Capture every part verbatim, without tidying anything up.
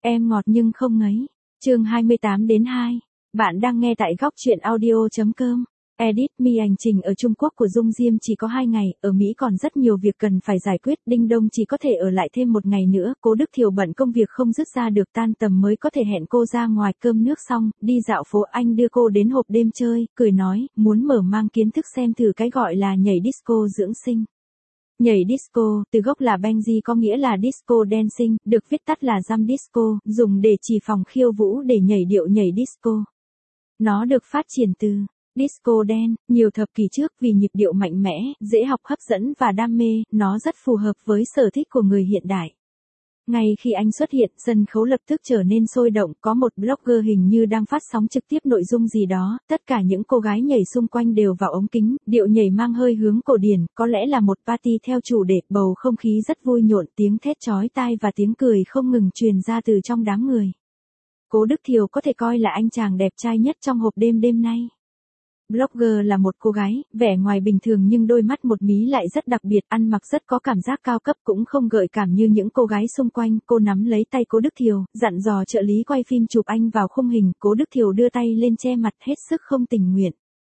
Em ngọt nhưng không ngấy. Chương hai mươi tám đến hai. Bạn đang nghe tại góc truyện audio chấm com. Edit mi hành trình ở Trung Quốc của Dung Diêm chỉ có hai ngày, ở Mỹ còn rất nhiều việc cần phải giải quyết, Đinh Đông chỉ có thể ở lại thêm một ngày nữa, Cố Đức Thiều bận công việc không dứt ra được, tan tầm mới có thể hẹn cô ra ngoài cơm nước xong, đi dạo phố. Anh đưa cô đến hộp đêm chơi, cười nói, muốn mở mang kiến thức xem thử cái gọi là nhảy disco dưỡng sinh. Nhảy disco, từ gốc là Benji có nghĩa là disco dancing, được viết tắt là jump disco, dùng để chỉ phòng khiêu vũ để nhảy điệu nhảy disco. Nó được phát triển từ disco dance, nhiều thập kỷ trước vì nhịp điệu mạnh mẽ, dễ học, hấp dẫn và đam mê, nó rất phù hợp với sở thích của người hiện đại. Ngay khi anh xuất hiện, sân khấu lập tức trở nên sôi động, có một blogger hình như đang phát sóng trực tiếp nội dung gì đó, tất cả những cô gái nhảy xung quanh đều vào ống kính, điệu nhảy mang hơi hướng cổ điển, có lẽ là một party theo chủ đề, bầu không khí rất vui nhộn, tiếng thét chói tai và tiếng cười không ngừng truyền ra từ trong đám người. Cố Đức Thiều có thể coi là anh chàng đẹp trai nhất trong hộp đêm đêm nay. Blogger là một cô gái, vẻ ngoài bình thường nhưng đôi mắt một mí lại rất đặc biệt, ăn mặc rất có cảm giác cao cấp, cũng không gợi cảm như những cô gái xung quanh. Cô nắm lấy tay Cố Đức Thiều, dặn dò trợ lý quay phim chụp anh vào khung hình. Cố Đức Thiều đưa tay lên che mặt, hết sức không tình nguyện.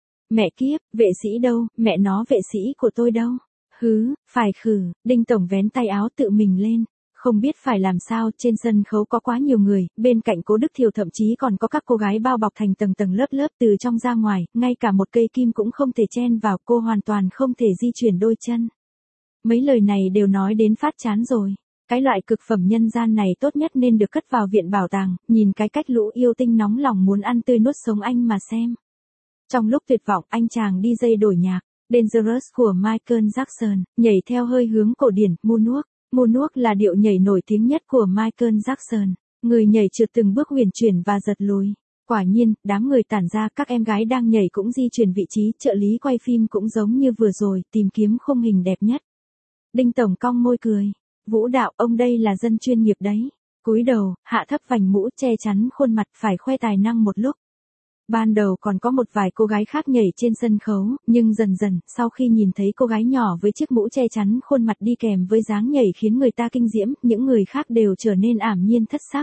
Mẹ kiếp, vệ sĩ đâu, mẹ nó vệ sĩ của tôi đâu? Hứ, phải khử. Đinh Tổng vén tay áo tự mình lên. Không biết phải làm sao, trên sân khấu có quá nhiều người, bên cạnh Cố Đức Thiều thậm chí còn có các cô gái bao bọc thành tầng tầng lớp lớp từ trong ra ngoài, ngay cả một cây kim cũng không thể chen vào, cô hoàn toàn không thể di chuyển đôi chân. Mấy lời này đều nói đến phát chán rồi. Cái loại cực phẩm nhân gian này tốt nhất nên được cất vào viện bảo tàng, nhìn cái cách lũ yêu tinh nóng lòng muốn ăn tươi nuốt sống anh mà xem. Trong lúc tuyệt vọng, anh chàng đi dây đổi nhạc, Dangerous của Michael Jackson, nhảy theo hơi hướng cổ điển, Moonwalk. Moonwalk là điệu nhảy nổi tiếng nhất của Michael Jackson. Người nhảy trượt từng bước huyền chuyển và giật lùi. Quả nhiên, đám người tản ra, các em gái đang nhảy cũng di chuyển vị trí, trợ lý quay phim cũng giống như vừa rồi, tìm kiếm khung hình đẹp nhất. Đinh Tổng cong môi cười. Vũ đạo, ông đây là dân chuyên nghiệp đấy. Cúi đầu, hạ thấp vành mũ che chắn khuôn mặt, phải khoe tài năng một lúc. Ban đầu còn có một vài cô gái khác nhảy trên sân khấu, nhưng dần dần, sau khi nhìn thấy cô gái nhỏ với chiếc mũ che chắn khuôn mặt đi kèm với dáng nhảy khiến người ta kinh diễm, những người khác đều trở nên ảm nhiên thất sắc.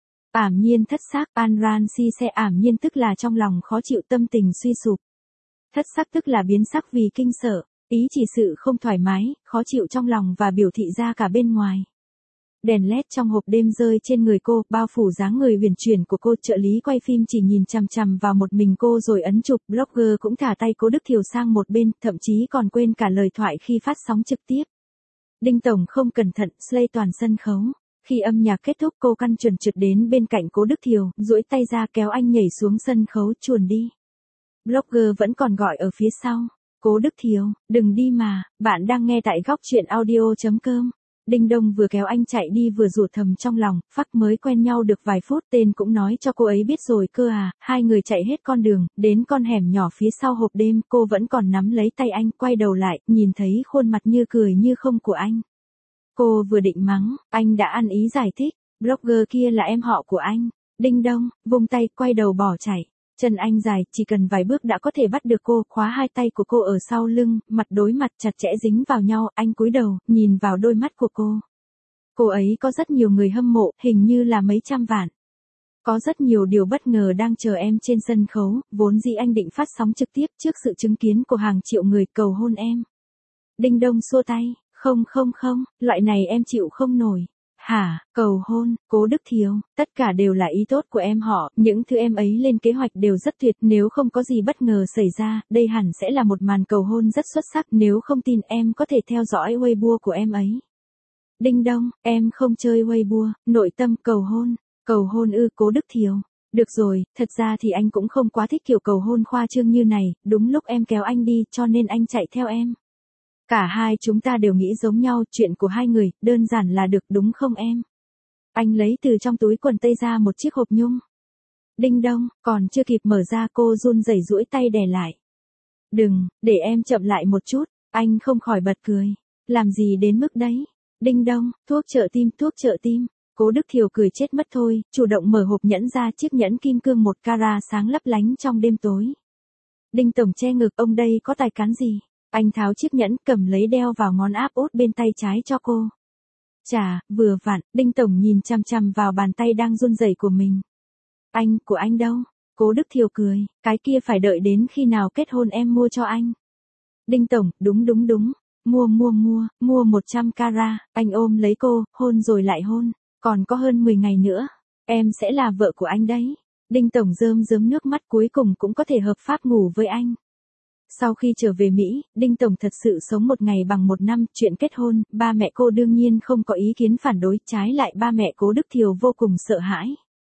Ảm nhiên thất sắc, An si se ảm nhiên tức là trong lòng khó chịu, tâm tình suy sụp. Thất sắc tức là biến sắc vì kinh sợ, ý chỉ sự không thoải mái, khó chịu trong lòng và biểu thị ra cả bên ngoài. Đèn led trong hộp đêm rơi trên người cô, bao phủ dáng người huyền chuyển của cô, trợ lý quay phim chỉ nhìn chằm chằm vào một mình cô rồi ấn chụp, blogger cũng thả tay Cố Đức Thiều sang một bên, thậm chí còn quên cả lời thoại khi phát sóng trực tiếp. Đinh Tổng không cẩn thận, slay toàn sân khấu. Khi âm nhạc kết thúc, cô căn chuẩn trượt đến bên cạnh Cố Đức Thiều, duỗi tay ra kéo anh nhảy xuống sân khấu, chuồn đi. Blogger vẫn còn gọi ở phía sau. Cố Đức Thiều, đừng đi mà, bạn đang nghe tại góc truyện audio chấm com. Đinh Đông vừa kéo anh chạy đi vừa rủa thầm trong lòng, phắc mới quen nhau được vài phút, tên cũng nói cho cô ấy biết rồi cơ à. Hai người chạy hết con đường, đến con hẻm nhỏ phía sau hộp đêm, cô vẫn còn nắm lấy tay anh, quay đầu lại, nhìn thấy khuôn mặt như cười như không của anh. Cô vừa định mắng, anh đã ăn ý giải thích, blogger kia là em họ của anh. Đinh Đông, vung tay, quay đầu bỏ chạy. Chân anh dài, chỉ cần vài bước đã có thể bắt được cô, khóa hai tay của cô ở sau lưng, mặt đối mặt chặt chẽ dính vào nhau, anh cúi đầu, nhìn vào đôi mắt của cô. Cô ấy có rất nhiều người hâm mộ, hình như là mấy trăm vạn. Có rất nhiều điều bất ngờ đang chờ em trên sân khấu, vốn dĩ anh định phát sóng trực tiếp trước sự chứng kiến của hàng triệu người, cầu hôn em. Đinh Đông xua tay, không không không, loại này em chịu không nổi. Hả, cầu hôn, Cố Đức Thiều, tất cả đều là ý tốt của em họ, những thứ em ấy lên kế hoạch đều rất tuyệt, nếu không có gì bất ngờ xảy ra, đây hẳn sẽ là một màn cầu hôn rất xuất sắc, nếu không tin em có thể theo dõi Weibo của em ấy. Đinh Đông, em không chơi Weibo, nội tâm cầu hôn, cầu hôn ư, Cố Đức Thiều. Được rồi, thật ra thì anh cũng không quá thích kiểu cầu hôn khoa trương như này, đúng lúc em kéo anh đi cho nên anh chạy theo em. Cả hai chúng ta đều nghĩ giống nhau, chuyện của hai người, đơn giản là được đúng không em? Anh lấy từ trong túi quần tây ra một chiếc hộp nhung. Đinh Đông, còn chưa kịp mở ra cô run rẩy duỗi tay đè lại. Đừng, để em chậm lại một chút, anh không khỏi bật cười. Làm gì đến mức đấy? Đinh Đông, thuốc trợ tim, thuốc trợ tim. Cố Đức Thiều cười chết mất thôi, chủ động mở hộp nhẫn ra, chiếc nhẫn kim cương một carat sáng lấp lánh trong đêm tối. Đinh Tổng che ngực, ông đây có tài cán gì? Anh tháo chiếc nhẫn, cầm lấy đeo vào ngón áp út bên tay trái cho cô. Chà, vừa vặn, Đinh Tổng nhìn chằm chằm vào bàn tay đang run rẩy của mình. Anh, của anh đâu? Cố Đức Thiều cười, cái kia phải đợi đến khi nào kết hôn em mua cho anh. Đinh Tổng, đúng đúng đúng, mua mua mua, mua một trăm carat, anh ôm lấy cô, hôn rồi lại hôn, còn có hơn mười ngày nữa, em sẽ là vợ của anh đấy. Đinh Tổng rơm rớm nước mắt cuối cùng cũng có thể hợp pháp ngủ với anh. Sau khi trở về Mỹ, Đinh Tổng thật sự sống một ngày bằng một năm, chuyện kết hôn, ba mẹ cô đương nhiên không có ý kiến phản đối, trái lại ba mẹ Cố Đức Thiều vô cùng sợ hãi.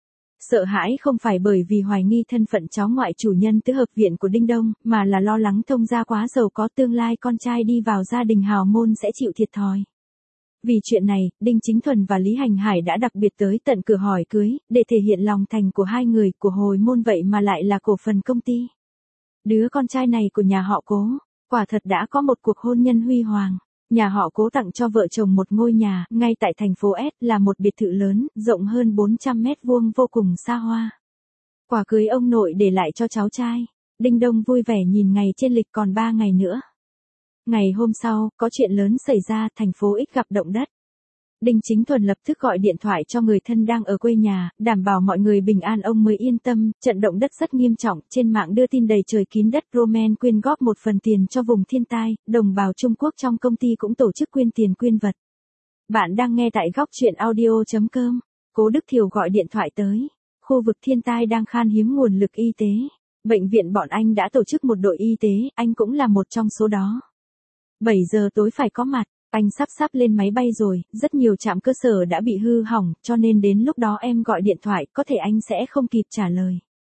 Sợ hãi không phải bởi vì hoài nghi thân phận cháu ngoại chủ nhân tứ hợp viện của Đinh Đông, mà là lo lắng thông gia quá giàu có tương lai con trai đi vào gia đình hào môn sẽ chịu thiệt thòi. Vì chuyện này, Đinh Chính Thuần và Lý Hành Hải đã đặc biệt tới tận cửa hỏi cưới, để thể hiện lòng thành của hai người, của hồi môn vậy mà lại là cổ phần công ty. Đứa con trai này của nhà họ Cố, quả thật đã có một cuộc hôn nhân huy hoàng. Nhà họ Cố tặng cho vợ chồng một ngôi nhà, ngay tại thành phố S, là một biệt thự lớn, rộng hơn bốn trăm mét vuông vô cùng xa hoa. Quà cưới ông nội để lại cho cháu trai. Đinh Đông vui vẻ nhìn ngày trên lịch còn ba ngày nữa. Ngày hôm sau, có chuyện lớn xảy ra, thành phố X gặp động đất. Đinh Chính Thuần lập tức gọi điện thoại cho người thân đang ở quê nhà, đảm bảo mọi người bình an ông mới yên tâm, trận động đất rất nghiêm trọng, trên mạng đưa tin đầy trời kín đất. Roman quyên góp một phần tiền cho vùng thiên tai, đồng bào Trung Quốc trong công ty cũng tổ chức quyên tiền quyên vật. Bạn đang nghe tại góc chuyện audio chấm com. Cố Đức Thiều gọi điện thoại tới. Khu vực thiên tai đang khan hiếm nguồn lực y tế. Bệnh viện bọn anh đã tổ chức một đội y tế, anh cũng là một trong số đó. bảy giờ tối phải có mặt. Anh sắp sắp lên máy bay rồi, rất nhiều trạm cơ sở đã bị hư hỏng, cho nên đến lúc đó em gọi điện thoại, có thể anh sẽ không kịp trả lời.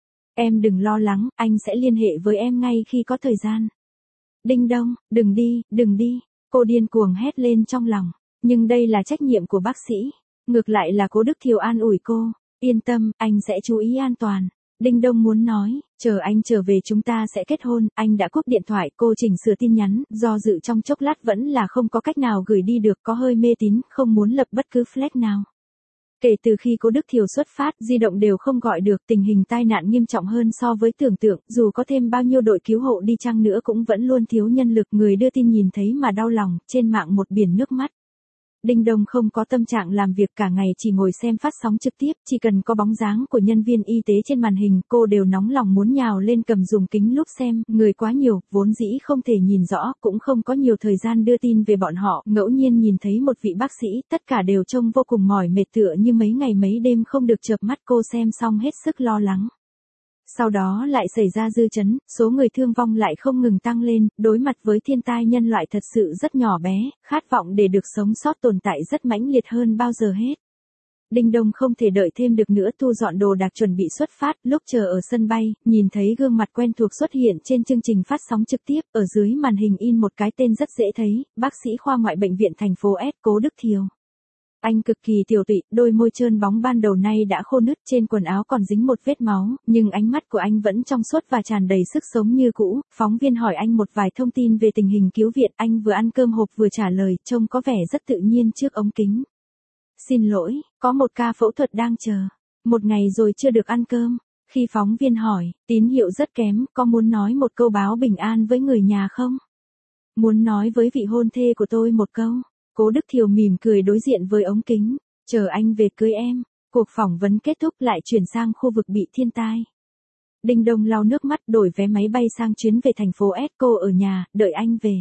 Em đừng lo lắng, anh sẽ liên hệ với em ngay khi có thời gian. Đinh Đông, đừng đi, đừng đi, cô điên cuồng hét lên trong lòng, nhưng đây là trách nhiệm của bác sĩ. Ngược lại là Cố Đức Thiều an ủi cô, yên tâm, anh sẽ chú ý an toàn. Đinh Đông muốn nói, chờ anh trở về chúng ta sẽ kết hôn, anh đã cúp điện thoại, cô chỉnh sửa tin nhắn, do dự trong chốc lát vẫn là không có cách nào gửi đi được, có hơi mê tín, không muốn lập bất cứ flag nào. Kể từ khi Cố Đức Thiều xuất phát, di động đều không gọi được, tình hình tai nạn nghiêm trọng hơn so với tưởng tượng, dù có thêm bao nhiêu đội cứu hộ đi chăng nữa cũng vẫn luôn thiếu nhân lực, người đưa tin nhìn thấy mà đau lòng, trên mạng một biển nước mắt. Đinh Đông không có tâm trạng làm việc cả ngày, chỉ ngồi xem phát sóng trực tiếp, chỉ cần có bóng dáng của nhân viên y tế trên màn hình, cô đều nóng lòng muốn nhào lên cầm dùng kính lúp xem, người quá nhiều, vốn dĩ không thể nhìn rõ, cũng không có nhiều thời gian đưa tin về bọn họ, ngẫu nhiên nhìn thấy một vị bác sĩ, tất cả đều trông vô cùng mỏi mệt tựa như mấy ngày mấy đêm không được chợp mắt, cô xem xong hết sức lo lắng. Sau đó lại xảy ra dư chấn, số người thương vong lại không ngừng tăng lên, đối mặt với thiên tai nhân loại thật sự rất nhỏ bé, khát vọng để được sống sót tồn tại rất mãnh liệt hơn bao giờ hết. Đinh Đông không thể đợi thêm được nữa, thu dọn đồ đạc chuẩn bị xuất phát, lúc chờ ở sân bay, nhìn thấy gương mặt quen thuộc xuất hiện trên chương trình phát sóng trực tiếp, ở dưới màn hình in một cái tên rất dễ thấy, bác sĩ khoa ngoại bệnh viện thành phố S, Cố Đức Thiều. Anh cực kỳ tiểu tụy, đôi môi trơn bóng ban đầu nay đã khô nứt, trên quần áo còn dính một vết máu, nhưng ánh mắt của anh vẫn trong suốt và tràn đầy sức sống như cũ. Phóng viên hỏi anh một vài thông tin về tình hình cứu viện, anh vừa ăn cơm hộp vừa trả lời, trông có vẻ rất tự nhiên trước ống kính. Xin lỗi, có một ca phẫu thuật đang chờ. Một ngày rồi chưa được ăn cơm. Khi phóng viên hỏi, tín hiệu rất kém, có muốn nói một câu báo bình an với người nhà không? Muốn nói với vị hôn thê của tôi một câu. Cố Đức Thiều mỉm cười đối diện với ống kính, chờ anh về cưới em. Cuộc phỏng vấn kết thúc lại chuyển sang khu vực bị thiên tai. Đinh Đông lau nước mắt đổi vé máy bay sang chuyến về thành phố S, cô ở nhà, đợi anh về.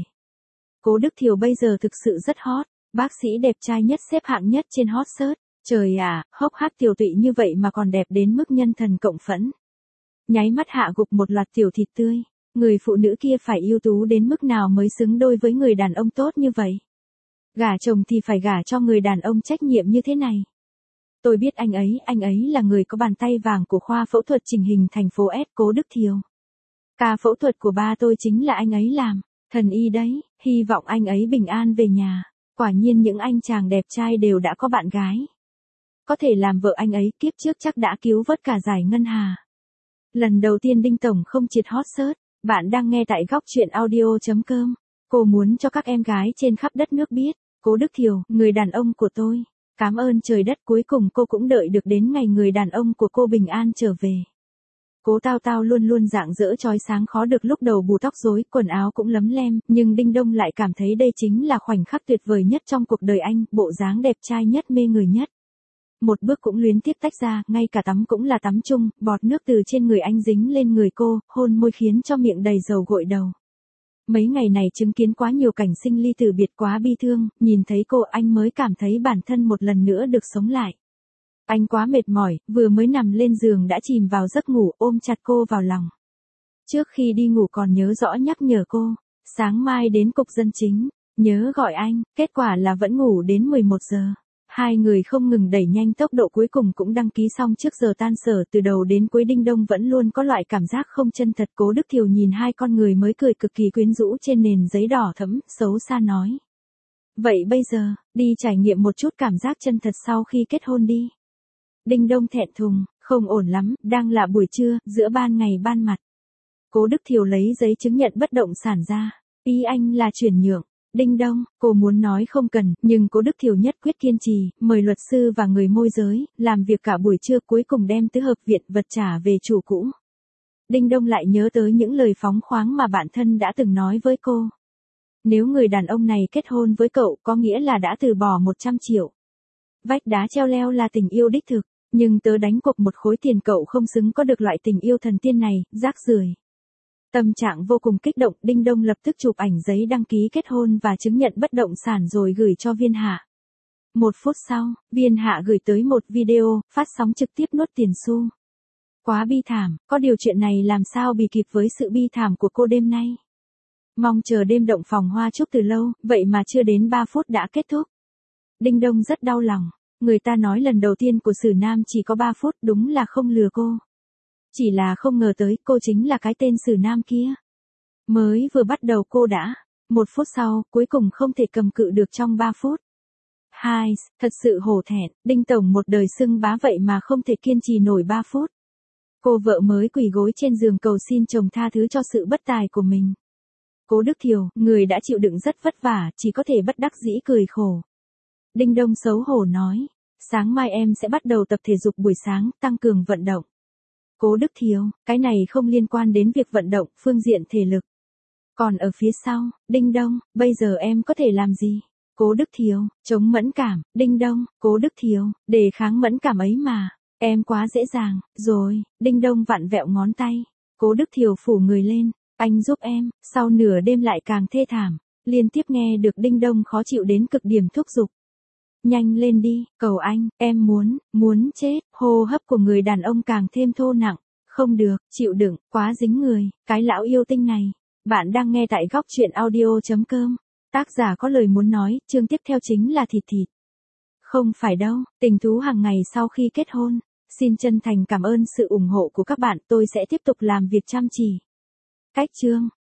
Cố Đức Thiều bây giờ thực sự rất hot, bác sĩ đẹp trai nhất xếp hạng nhất trên hot search. Trời à, hốc hác tiểu tụy như vậy mà còn đẹp đến mức nhân thần cộng phẫn. Nháy mắt hạ gục một loạt tiểu thịt tươi, người phụ nữ kia phải ưu tú đến mức nào mới xứng đôi với người đàn ông tốt như vậy. Gả chồng thì phải gả cho người đàn ông trách nhiệm như thế này. Tôi biết anh ấy, anh ấy là người có bàn tay vàng của khoa phẫu thuật chỉnh hình thành phố S, Cố Đức Thiều. Ca phẫu thuật của ba tôi chính là anh ấy làm, thần y đấy, hy vọng anh ấy bình an về nhà. Quả nhiên những anh chàng đẹp trai đều đã có bạn gái. Có thể làm vợ anh ấy, kiếp trước chắc đã cứu vớt cả giải ngân hà. Lần đầu tiên Đinh Tổng không triệt hot search, bạn đang nghe tại góc chuyện audio chấm com. Cô muốn cho các em gái trên khắp đất nước biết, Cố Đức Thiều, người đàn ông của tôi. Cảm ơn trời đất, cuối cùng cô cũng đợi được đến ngày người đàn ông của cô bình an trở về. Cố Tao Tao luôn luôn rạng rỡ chói sáng khó được, lúc đầu bù tóc rối, quần áo cũng lấm lem, nhưng Đinh Đông lại cảm thấy đây chính là khoảnh khắc tuyệt vời nhất trong cuộc đời anh, bộ dáng đẹp trai nhất, mê người nhất. Một bước cũng luyến tiếc tách ra, ngay cả tắm cũng là tắm chung, bọt nước từ trên người anh dính lên người cô, hôn môi khiến cho miệng đầy dầu gội đầu. Mấy ngày này chứng kiến quá nhiều cảnh sinh ly từ biệt quá bi thương, nhìn thấy cô anh mới cảm thấy bản thân một lần nữa được sống lại. Anh quá mệt mỏi, vừa mới nằm lên giường đã chìm vào giấc ngủ, ôm chặt cô vào lòng. Trước khi đi ngủ còn nhớ rõ nhắc nhở cô, sáng mai đến cục dân chính, nhớ gọi anh, kết quả là vẫn ngủ đến mười một giờ. Hai người không ngừng đẩy nhanh tốc độ, cuối cùng cũng đăng ký xong trước giờ tan sở. Từ đầu đến cuối Đinh Đông vẫn luôn có loại cảm giác không chân thật. Cố Đức Thiều nhìn hai con người mới cười cực kỳ quyến rũ trên nền giấy đỏ thẫm, xấu xa nói. Vậy bây giờ, đi trải nghiệm một chút cảm giác chân thật sau khi kết hôn đi. Đinh Đông thẹn thùng, không ổn lắm, đang là buổi trưa, giữa ban ngày ban mặt. Cố Đức Thiều lấy giấy chứng nhận bất động sản ra. Ý anh là chuyển nhượng. Đinh Đông, cô muốn nói không cần, nhưng Cố Đức Thiều nhất quyết kiên trì, mời luật sư và người môi giới, làm việc cả buổi trưa, cuối cùng đem tứ hợp viện vật trả về chủ cũ. Đinh Đông lại nhớ tới những lời phóng khoáng mà bạn thân đã từng nói với cô. Nếu người đàn ông này kết hôn với cậu, có nghĩa là đã từ bỏ một trăm triệu. Vách đá treo leo là tình yêu đích thực, nhưng tớ đánh cuộc một khối tiền cậu không xứng có được loại tình yêu thần tiên này, rác rưởi. Tâm trạng vô cùng kích động, Đinh Đông lập tức chụp ảnh giấy đăng ký kết hôn và chứng nhận bất động sản rồi gửi cho Viên Hạ. Một phút sau, Viên Hạ gửi tới một video, phát sóng trực tiếp nuốt tiền xu. Quá bi thảm, có điều chuyện này làm sao bì kịp với sự bi thảm của cô đêm nay. Mong chờ đêm động phòng hoa chúc từ lâu, vậy mà chưa đến ba phút đã kết thúc. Đinh Đông rất đau lòng, người ta nói lần đầu tiên của Sử Nam chỉ có ba phút, đúng là không lừa cô. Chỉ là không ngờ tới cô chính là cái tên Sử Nam kia. Mới vừa bắt đầu cô đã, một phút sau, cuối cùng không thể cầm cự được trong ba phút. Hai, thật sự hổ thẹn, Đinh Tổng một đời xưng bá vậy mà không thể kiên trì nổi ba phút. Cô vợ mới quỳ gối trên giường cầu xin chồng tha thứ cho sự bất tài của mình. Cố Đức Thiều, người đã chịu đựng rất vất vả, chỉ có thể bất đắc dĩ cười khổ. Đinh Đông xấu hổ nói, sáng mai em sẽ bắt đầu tập thể dục buổi sáng, tăng cường vận động. Cố Đức Thiều, cái này không liên quan đến việc vận động, phương diện thể lực. Còn ở phía sau, Đinh Đông, bây giờ em có thể làm gì? Cố Đức Thiều, chống mẫn cảm, Đinh Đông, Cố Đức Thiều, đề kháng mẫn cảm ấy mà, em quá dễ dàng, rồi, Đinh Đông vặn vẹo ngón tay. Cố Đức Thiều phủ người lên, anh giúp em, sau nửa đêm lại càng thê thảm, liên tiếp nghe được Đinh Đông khó chịu đến cực điểm thúc giục. Nhanh lên đi, cầu anh, em muốn, muốn chết, hô hấp của người đàn ông càng thêm thô nặng, không được, chịu đựng, quá dính người, cái lão yêu tinh này. Bạn đang nghe tại góc truyện audio.com, tác giả có lời muốn nói, chương tiếp theo chính là thịt thịt. Không phải đâu, tình thú hàng ngày sau khi kết hôn, xin chân thành cảm ơn sự ủng hộ của các bạn, tôi sẽ tiếp tục làm việc chăm chỉ. Cách chương